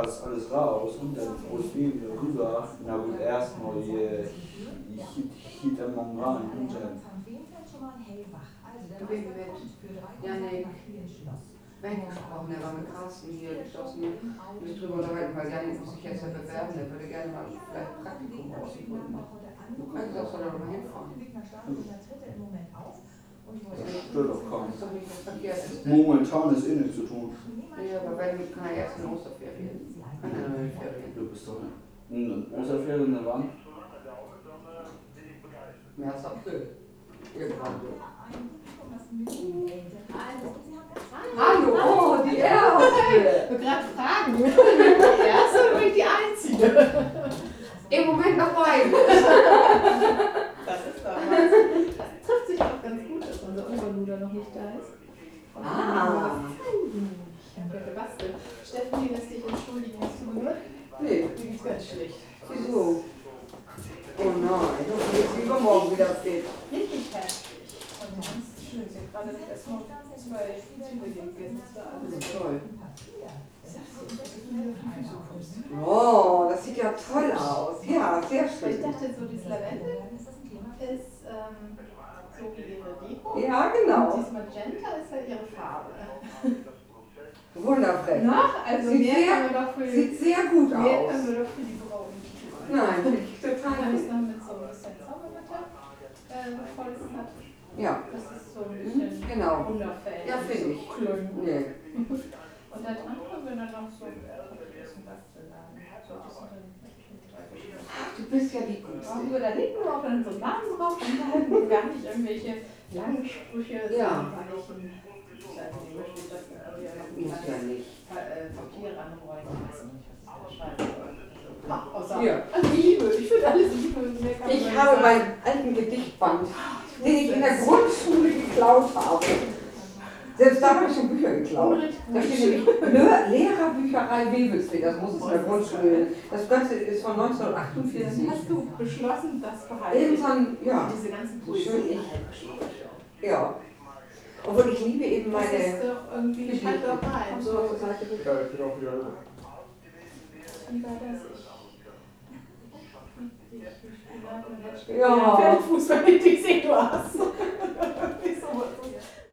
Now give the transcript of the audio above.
Das alles raus und dann aus dem wieder rüber. Na gut, erstmal hielt am Morgen und dann. Ich bin mit Janik weggesprochen, der war mit Carsten hier geschlossen, mich drüber unterhalten, weil Janik muss sich jetzt ja bewerben, der würde gerne mal vielleicht ein Praktikum aussuchen machen. Du kannst auch soll er doch mal hinfahren. Das stört doch kaum. Das ist doch nicht das Verkehrte. Momentan ist eh nichts zu tun. Ja, aber wenn kann er erst in Osterferien. Kann er in Ferien. Du bist doch in Osterferien, ne wann? März, April. Irgendwann. Hallo, oh, die Erste. Ich will gerade fragen, bin ich die Erste oder bin ich die Einzige? Im Moment noch beides. Das ist doch was. Das trifft sich auch ganz gut, dass unser Oberluder noch nicht da ist. Und ich habe ja gebastelt. Stephanie lässt dich entschuldigen, hast du gehört? Nee. Mir geht's ganz schlecht. Wieso? Oh nein, ich hoffe, jetzt übermorgen wieder geht. Richtig heftig. Und ganz schön. Sie hat gerade erstmal 2 Züge gegessen. Das war alles Toll. Oh, Oh, das sieht ja toll aus. Ja, sehr ich schön. dachte, so dieses Lavendel ist so wie ihre Deko. Ja, Und genau. dieses Magenta ist halt ihre Farbe. Wundervoll. Na, also Sieht mehr sehr- können wir doch für Sieht sehr gut mehr aus. können wir doch für die Brauen nicht tun. Nein, finde ich Wenn total man es gut. noch mit so ein bisschen Zaubermatte gefolgt hat, Ja, das ist so ein bisschen genau. Wunderfell. Ja, finde ich. Klumpen. Nee. Und da dran können wir dann noch so ein Bastelladen. So, das sind dann 3 verschiedene. Du bist ja die Brauchen Gute. wir da hinten auch dann so Namen drauf schreiben und gar nicht irgendwelche langen Sprüche, Ja. weil ich möchte das ja noch ein Muss ja kleines nicht. Papier ranrollen. Ich weiß nicht, was ich da schreiben soll. Außer Hier. Liebe. Ich finde alles Liebe. Mehr kann man Ich nicht habe sagen. meinen alten Gedichtband, den ich in der Grundschule geklaut habe. Selbst da habe ich schon Bücher geklaut. Da steht nämlich Lehrerbücherei Wewelsweg, das muss es in der Grundschule. Das Ganze ist von 1948. Hast du beschlossen, das behalte ich? Irgendwann, ja. Diese ganzen So schön ich. Poesie. Ja. Obwohl ich liebe eben Das ist meine. doch irgendwie halt doch rein. Kommst du So, mal zur Seite bitte? Ja, ich bin auch wieder. wie war das? Ich spiele Ja. Fußball mit dir, du hast.